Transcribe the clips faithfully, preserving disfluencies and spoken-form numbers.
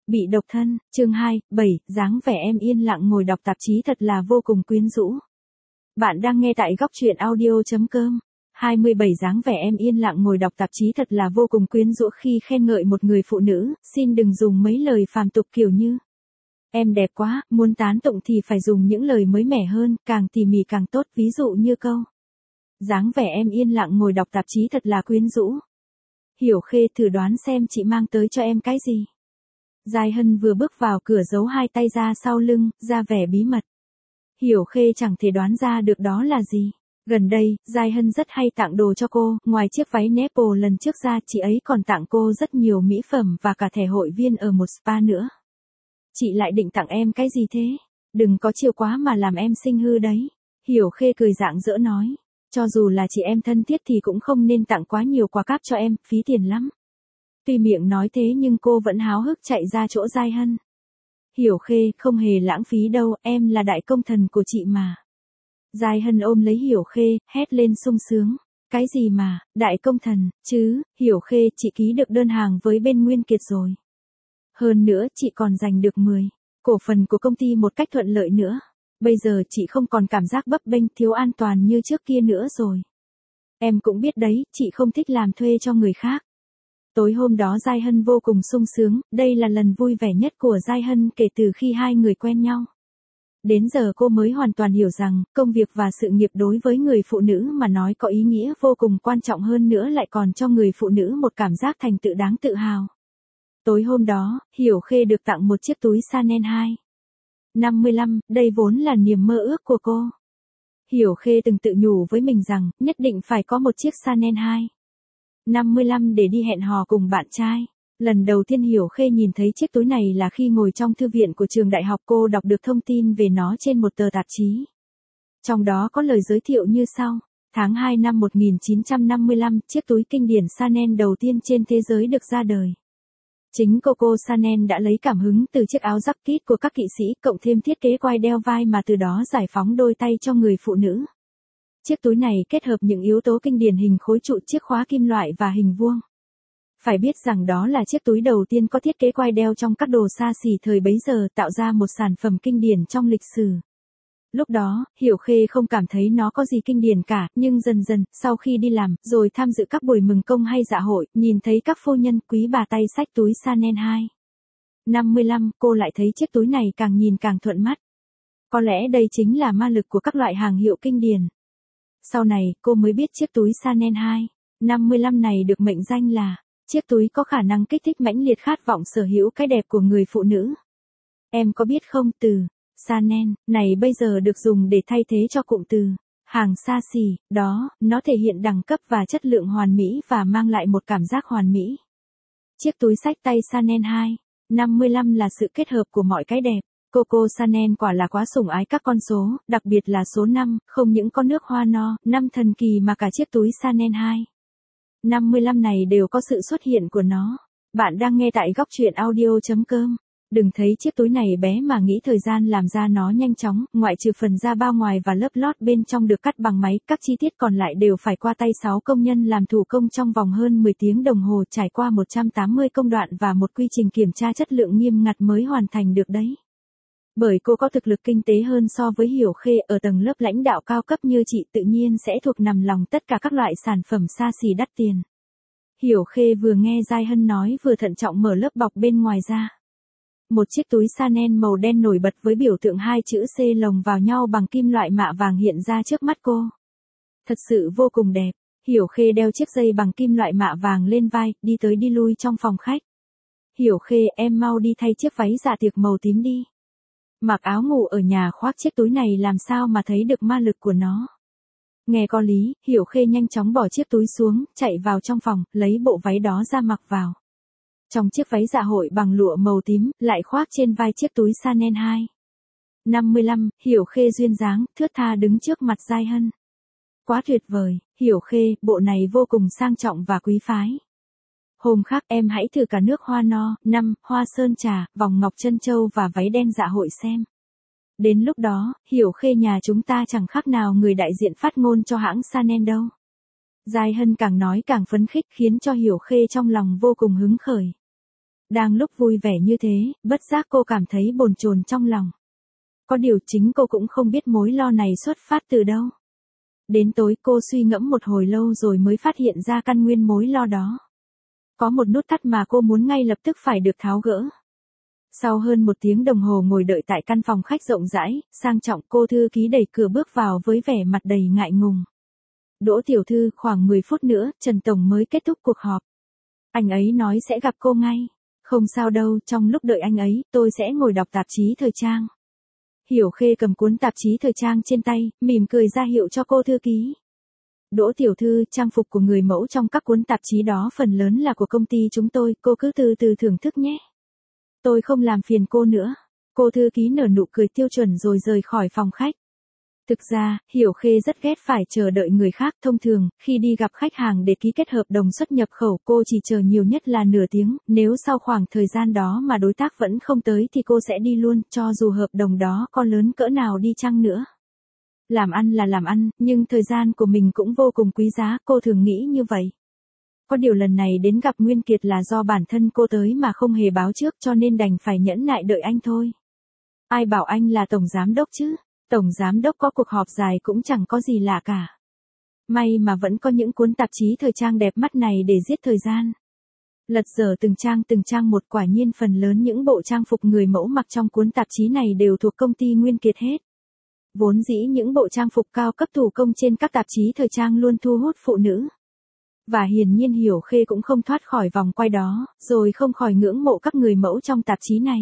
Bị độc thân, chương hai, bảy, dáng vẻ em yên lặng ngồi đọc tạp chí thật là vô cùng quyến rũ. Bạn đang nghe tại góc truyện audio chấm com. hai mươi bảy dáng vẻ em yên lặng ngồi đọc tạp chí thật là vô cùng quyến rũ khi khen ngợi một người phụ nữ, xin đừng dùng mấy lời phàm tục kiểu như em đẹp quá, muốn tán tụng thì phải dùng những lời mới mẻ hơn, càng tỉ mỉ càng tốt, ví dụ như câu dáng vẻ em yên lặng ngồi đọc tạp chí thật là quyến rũ. Hiểu Khê, thử đoán xem chị mang tới cho em cái gì. Giai Hân vừa bước vào cửa giấu hai tay ra sau lưng, ra vẻ bí mật. Hiểu Khê chẳng thể đoán ra được đó là gì. Gần đây, Giai Hân rất hay tặng đồ cho cô, ngoài chiếc váy nipple lần trước ra, chị ấy còn tặng cô rất nhiều mỹ phẩm và cả thẻ hội viên ở một spa nữa. Chị lại định tặng em cái gì thế? Đừng có chiều quá mà làm em sinh hư đấy. Hiểu Khê cười rạng rỡ nói. Cho dù là chị em thân thiết thì cũng không nên tặng quá nhiều quà cáp cho em, phí tiền lắm. Tuy miệng nói thế nhưng cô vẫn háo hức chạy ra chỗ Giai Hân. Hiểu Khê, không hề lãng phí đâu, em là đại công thần của chị mà. Giai Hân ôm lấy Hiểu Khê, hét lên sung sướng. Cái gì mà, đại công thần, chứ, Hiểu Khê, chị ký được đơn hàng với bên Nguyên Kiệt rồi. Hơn nữa, chị còn giành được mười cổ phần của công ty một cách thuận lợi nữa. Bây giờ chị không còn cảm giác bấp bênh thiếu an toàn như trước kia nữa rồi. Em cũng biết đấy, chị không thích làm thuê cho người khác. Tối hôm đó Giai Hân vô cùng sung sướng, đây là lần vui vẻ nhất của Giai Hân kể từ khi hai người quen nhau. Đến giờ cô mới hoàn toàn hiểu rằng, công việc và sự nghiệp đối với người phụ nữ mà nói có ý nghĩa vô cùng quan trọng, hơn nữa lại còn cho người phụ nữ một cảm giác thành tựu đáng tự hào. Tối hôm đó, Hiểu Khê được tặng một chiếc túi Chanel hai năm mươi lăm, đây vốn là niềm mơ ước của cô. Hiểu Khê từng tự nhủ với mình rằng, nhất định phải có một chiếc Chanel hai năm mươi lăm để đi hẹn hò cùng bạn trai. Lần đầu tiên Hiểu Khê nhìn thấy chiếc túi này là khi ngồi trong thư viện của trường đại học, cô đọc được thông tin về nó trên một tờ tạp chí. Trong đó có lời giới thiệu như sau. Tháng hai năm một nghìn chín trăm năm mươi lăm, chiếc túi kinh điển Chanel đầu tiên trên thế giới được ra đời. Chính Coco Chanel đã lấy cảm hứng từ chiếc áo jacket của các kỵ sĩ, cộng thêm thiết kế quai đeo vai mà từ đó giải phóng đôi tay cho người phụ nữ. Chiếc túi này kết hợp những yếu tố kinh điển hình khối trụ, chiếc khóa kim loại và hình vuông. Phải biết rằng đó là chiếc túi đầu tiên có thiết kế quai đeo trong các đồ xa xỉ thời bấy giờ, tạo ra một sản phẩm kinh điển trong lịch sử. Lúc đó, Hiểu Khê không cảm thấy nó có gì kinh điển cả, nhưng dần dần, sau khi đi làm, rồi tham dự các buổi mừng công hay dạ hội, nhìn thấy các phu nhân, quý bà tay xách túi Chanel hai năm mươi lăm, cô lại thấy chiếc túi này càng nhìn càng thuận mắt. Có lẽ đây chính là ma lực của các loại hàng hiệu kinh điển. Sau này, cô mới biết chiếc túi Chanel hai năm mươi lăm này được mệnh danh là chiếc túi có khả năng kích thích mãnh liệt khát vọng sở hữu cái đẹp của người phụ nữ. Em có biết không, từ Chanel này bây giờ được dùng để thay thế cho cụm từ hàng xa xỉ, đó, nó thể hiện đẳng cấp và chất lượng hoàn mỹ và mang lại một cảm giác hoàn mỹ. Chiếc túi xách tay Chanel hai năm mươi lăm là sự kết hợp của mọi cái đẹp. Coco Chanel quả là quá sủng ái các con số, đặc biệt là số năm, không những con nước hoa no, năm thần kỳ mà cả chiếc túi Chanel hai năm mươi lăm này đều có sự xuất hiện của nó. Bạn đang nghe tại góc truyện audio chấm com. Đừng thấy chiếc túi này bé mà nghĩ thời gian làm ra nó nhanh chóng, ngoại trừ phần da bao ngoài và lớp lót bên trong được cắt bằng máy, các chi tiết còn lại đều phải qua tay sáu công nhân làm thủ công trong vòng hơn mười tiếng đồng hồ, trải qua một trăm tám mươi công đoạn và một quy trình kiểm tra chất lượng nghiêm ngặt mới hoàn thành được đấy. Bởi cô có thực lực kinh tế hơn so với Hiểu Khê, ở tầng lớp lãnh đạo cao cấp như chị tự nhiên sẽ thuộc nằm lòng tất cả các loại sản phẩm xa xỉ đắt tiền. Hiểu Khê vừa nghe Giai Hân nói vừa thận trọng mở lớp bọc bên ngoài ra. Một chiếc túi Chanel màu đen nổi bật với biểu tượng hai chữ C lồng vào nhau bằng kim loại mạ vàng hiện ra trước mắt cô. Thật sự vô cùng đẹp. Hiểu Khê đeo chiếc dây bằng kim loại mạ vàng lên vai, đi tới đi lui trong phòng khách. Hiểu Khê, em mau đi thay chiếc váy dạ tiệc màu tím đi. Mặc áo ngủ ở nhà khoác chiếc túi này làm sao mà thấy được ma lực của nó. Nghe có lý, Hiểu Khê nhanh chóng bỏ chiếc túi xuống, chạy vào trong phòng, lấy bộ váy đó ra mặc vào. Trong chiếc váy dạ hội bằng lụa màu tím, lại khoác trên vai chiếc túi Chanel hai năm mươi lăm, Hiểu Khê duyên dáng, thướt tha đứng trước mặt Giai Hân. Quá tuyệt vời, Hiểu Khê, bộ này vô cùng sang trọng và quý phái. Hôm khác em hãy thử cả nước hoa no, năm, hoa sơn trà, vòng ngọc trân châu và váy đen dạ hội xem. Đến lúc đó, Hiểu Khê nhà chúng ta chẳng khác nào người đại diện phát ngôn cho hãng Chanel đâu. Giai Hân càng nói càng phấn khích khiến cho Hiểu Khê trong lòng vô cùng hứng khởi. Đang lúc vui vẻ như thế, bất giác cô cảm thấy bồn chồn trong lòng. Có điều chính cô cũng không biết mối lo này xuất phát từ đâu. Đến tối cô suy ngẫm một hồi lâu rồi mới phát hiện ra căn nguyên mối lo đó. Có một nút thắt mà cô muốn ngay lập tức phải được tháo gỡ. Sau hơn một tiếng đồng hồ ngồi đợi tại căn phòng khách rộng rãi, sang trọng, cô thư ký đẩy cửa bước vào với vẻ mặt đầy ngại ngùng. Đỗ tiểu thư, khoảng mười phút nữa, Trần Tổng mới kết thúc cuộc họp. Anh ấy nói sẽ gặp cô ngay. Không sao đâu, trong lúc đợi anh ấy, tôi sẽ ngồi đọc tạp chí thời trang. Hiểu Khê cầm cuốn tạp chí thời trang trên tay, mỉm cười ra hiệu cho cô thư ký. Đỗ tiểu thư, trang phục của người mẫu trong các cuốn tạp chí đó phần lớn là của công ty chúng tôi, cô cứ từ từ thưởng thức nhé. Tôi không làm phiền cô nữa. Cô thư ký nở nụ cười tiêu chuẩn rồi rời khỏi phòng khách. Thực ra, Hiểu Khê rất ghét phải chờ đợi người khác. Thông thường, khi đi gặp khách hàng để ký kết hợp đồng xuất nhập khẩu, cô chỉ chờ nhiều nhất là nửa tiếng. Nếu sau khoảng thời gian đó mà đối tác vẫn không tới thì cô sẽ đi luôn, cho dù hợp đồng đó có lớn cỡ nào đi chăng nữa. Làm ăn là làm ăn, nhưng thời gian của mình cũng vô cùng quý giá, cô thường nghĩ như vậy. Có điều lần này đến gặp Nguyên Kiệt là do bản thân cô tới mà không hề báo trước, cho nên đành phải nhẫn nại đợi anh thôi. Ai bảo anh là tổng giám đốc chứ? Tổng giám đốc có cuộc họp dài cũng chẳng có gì lạ cả. May mà vẫn có những cuốn tạp chí thời trang đẹp mắt này để giết thời gian. Lật dở từng trang từng trang một, quả nhiên phần lớn những bộ trang phục người mẫu mặc trong cuốn tạp chí này đều thuộc công ty Nguyên Kiệt hết. Vốn dĩ những bộ trang phục cao cấp thủ công trên các tạp chí thời trang luôn thu hút phụ nữ. Và hiển nhiên Hiểu Khê cũng không thoát khỏi vòng quay đó, rồi không khỏi ngưỡng mộ các người mẫu trong tạp chí này.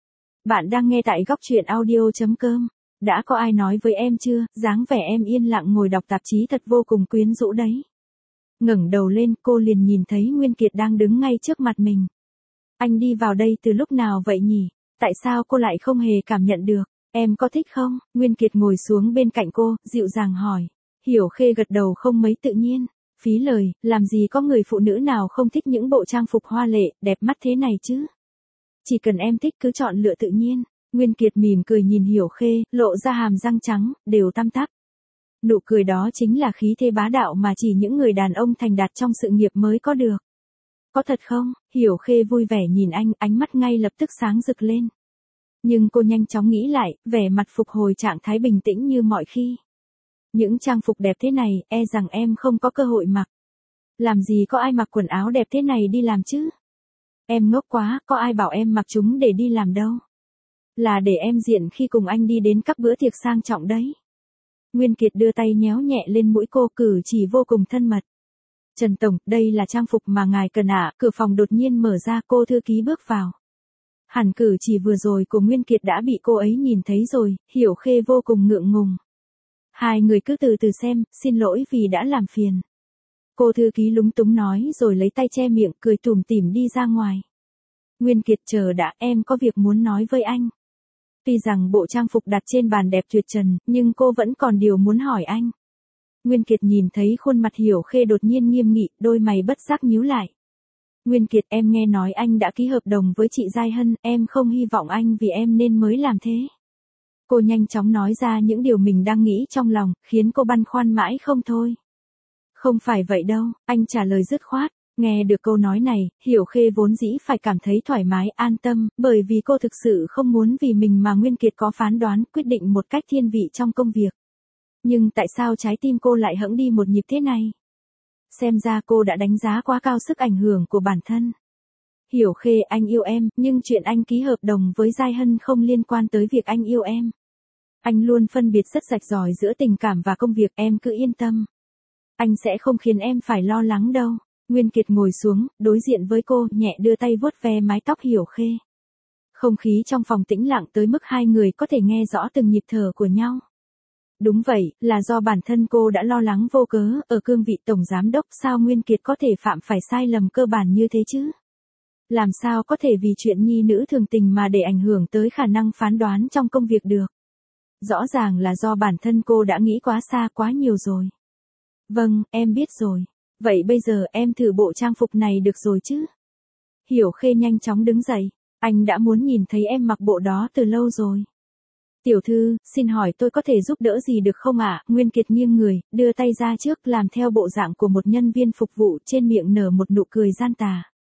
Bạn đang nghe tại góc truyện audio chấm com. Đã có ai nói với em chưa, dáng vẻ em yên lặng ngồi đọc tạp chí thật vô cùng quyến rũ đấy. Ngẩng đầu lên, cô liền nhìn thấy Nguyên Kiệt đang đứng ngay trước mặt mình. Anh đi vào đây từ lúc nào vậy nhỉ? Tại sao cô lại không hề cảm nhận được? Em có thích không? Nguyên Kiệt ngồi xuống bên cạnh cô, dịu dàng hỏi. Hiểu Khê gật đầu không mấy tự nhiên. Phí lời, làm gì có người phụ nữ nào không thích những bộ trang phục hoa lệ, đẹp mắt thế này chứ? Chỉ cần em thích cứ chọn lựa tự nhiên. Nguyên Kiệt mỉm cười nhìn Hiểu Khê, lộ ra hàm răng trắng, đều tăm tắp. Nụ cười đó chính là khí thế bá đạo mà chỉ những người đàn ông thành đạt trong sự nghiệp mới có được. Có thật không? Hiểu Khê vui vẻ nhìn anh, ánh mắt ngay lập tức sáng rực lên. Nhưng cô nhanh chóng nghĩ lại, vẻ mặt phục hồi trạng thái bình tĩnh như mọi khi. Những trang phục đẹp thế này, e rằng em không có cơ hội mặc. Làm gì có ai mặc quần áo đẹp thế này đi làm chứ? Em ngốc quá, có ai bảo em mặc chúng để đi làm đâu. Là để em diện khi cùng anh đi đến các bữa tiệc sang trọng đấy. Nguyên Kiệt đưa tay nhéo nhẹ lên mũi cô, cử chỉ vô cùng thân mật. Trần Tổng, đây là trang phục mà ngài cần ạ. Cửa phòng đột nhiên mở ra, cô thư ký bước vào. Hẳn cử chỉ vừa rồi của Nguyên Kiệt đã bị cô ấy nhìn thấy rồi, Hiểu Khê vô cùng ngượng ngùng. Hai người cứ từ từ xem, xin lỗi vì đã làm phiền. Cô thư ký lúng túng nói rồi lấy tay che miệng, cười tủm tỉm đi ra ngoài. Nguyên Kiệt chờ đã, em có việc muốn nói với anh. Tuy rằng bộ trang phục đặt trên bàn đẹp tuyệt trần, nhưng cô vẫn còn điều muốn hỏi anh. Nguyên Kiệt nhìn thấy khuôn mặt Hiểu Khê đột nhiên nghiêm nghị, đôi mày bất giác nhíu lại. Nguyên Kiệt, em nghe nói anh đã ký hợp đồng với chị Giai Hân, em không hy vọng anh vì em nên mới làm thế. Cô nhanh chóng nói ra những điều mình đang nghĩ trong lòng, khiến cô băn khoăn mãi không thôi. Không phải vậy đâu, anh trả lời dứt khoát. Nghe được câu nói này, Hiểu Khê vốn dĩ phải cảm thấy thoải mái, an tâm, bởi vì cô thực sự không muốn vì mình mà Nguyên Kiệt có phán đoán, quyết định một cách thiên vị trong công việc. Nhưng tại sao trái tim cô lại hững đi một nhịp thế này? Xem ra cô đã đánh giá quá cao sức ảnh hưởng của bản thân. Hiểu Khê, anh yêu em, nhưng chuyện anh ký hợp đồng với Giai Hân không liên quan tới việc anh yêu em. Anh luôn phân biệt rất rạch ròi giữa tình cảm và công việc, em cứ yên tâm. Anh sẽ không khiến em phải lo lắng đâu. Nguyên Kiệt ngồi xuống, đối diện với cô, nhẹ đưa tay vuốt ve mái tóc Hiểu Khê. Không khí trong phòng tĩnh lặng tới mức hai người có thể nghe rõ từng nhịp thở của nhau. Đúng vậy, là do bản thân cô đã lo lắng vô cớ, ở cương vị tổng giám đốc sao Nguyên Kiệt có thể phạm phải sai lầm cơ bản như thế chứ? Làm sao có thể vì chuyện nhi nữ thường tình mà để ảnh hưởng tới khả năng phán đoán trong công việc được? Rõ ràng là do bản thân cô đã nghĩ quá xa quá nhiều rồi. Vâng, em biết rồi. Vậy bây giờ em thử bộ trang phục này được rồi chứ? Hiểu Khê nhanh chóng đứng dậy. Anh đã muốn nhìn thấy em mặc bộ đó từ lâu rồi. Tiểu thư, xin hỏi tôi có thể giúp đỡ gì được không ạ? Nguyên Kiệt nghiêng người, đưa tay ra trước làm theo bộ dạng của một nhân viên phục vụ, trên miệng nở một nụ cười gian tà.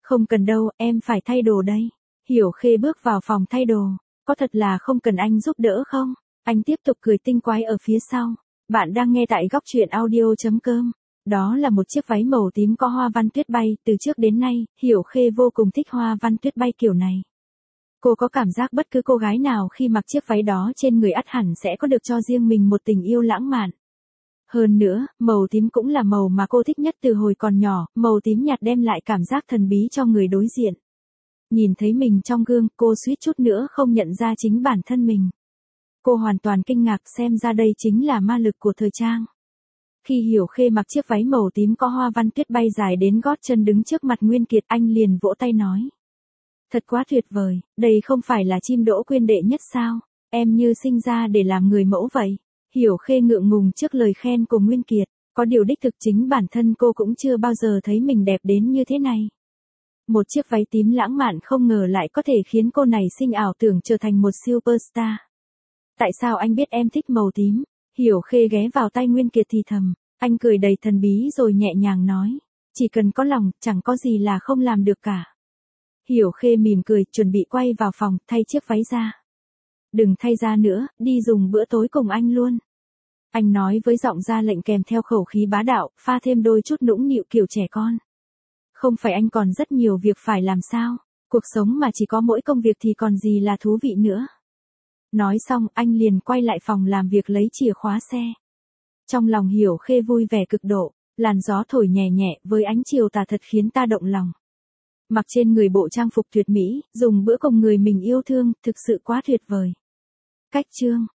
Không cần đâu, em phải thay đồ đây. Hiểu Khê bước vào phòng thay đồ. Có thật là không cần anh giúp đỡ không? Anh tiếp tục cười tinh quái ở phía sau. Bạn đang nghe tại góc truyện audio.com. Đó là một chiếc váy màu tím có hoa văn tuyết bay, từ trước đến nay, Hiểu Khê vô cùng thích hoa văn tuyết bay kiểu này. Cô có cảm giác bất cứ cô gái nào khi mặc chiếc váy đó trên người ắt hẳn sẽ có được cho riêng mình một tình yêu lãng mạn. Hơn nữa, màu tím cũng là màu mà cô thích nhất từ hồi còn nhỏ, màu tím nhạt đem lại cảm giác thần bí cho người đối diện. Nhìn thấy mình trong gương, cô suýt chút nữa không nhận ra chính bản thân mình. Cô hoàn toàn kinh ngạc, xem ra đây chính là ma lực của thời trang. Khi Hiểu Khê mặc chiếc váy màu tím có hoa văn tuyết bay dài đến gót chân đứng trước mặt Nguyên Kiệt, anh liền vỗ tay nói. Thật quá tuyệt vời, đây không phải là chim đỗ quyên đệ nhất sao, em như sinh ra để làm người mẫu vậy. Hiểu Khê ngượng ngùng trước lời khen của Nguyên Kiệt, có điều đích thực chính bản thân cô cũng chưa bao giờ thấy mình đẹp đến như thế này. Một chiếc váy tím lãng mạn không ngờ lại có thể khiến cô này sinh ảo tưởng trở thành một superstar. Tại sao anh biết em thích màu tím? Hiểu Khê ghé vào tay Nguyên Kiệt thì thầm, anh cười đầy thần bí rồi nhẹ nhàng nói, chỉ cần có lòng, chẳng có gì là không làm được cả. Hiểu Khê mỉm cười, chuẩn bị quay vào phòng, thay chiếc váy ra. Đừng thay ra nữa, đi dùng bữa tối cùng anh luôn. Anh nói với giọng ra lệnh kèm theo khẩu khí bá đạo, pha thêm đôi chút nũng nịu kiểu trẻ con. Không phải anh còn rất nhiều việc phải làm sao? Cuộc sống mà chỉ có mỗi công việc thì còn gì là thú vị nữa. Nói xong, anh liền quay lại phòng làm việc lấy chìa khóa xe. Trong lòng Hiểu Khê vui vẻ cực độ, làn gió thổi nhẹ nhẹ với ánh chiều tà thật khiến ta động lòng. Mặc trên người bộ trang phục tuyệt mỹ, dùng bữa cùng người mình yêu thương, thực sự quá tuyệt vời. Cách chương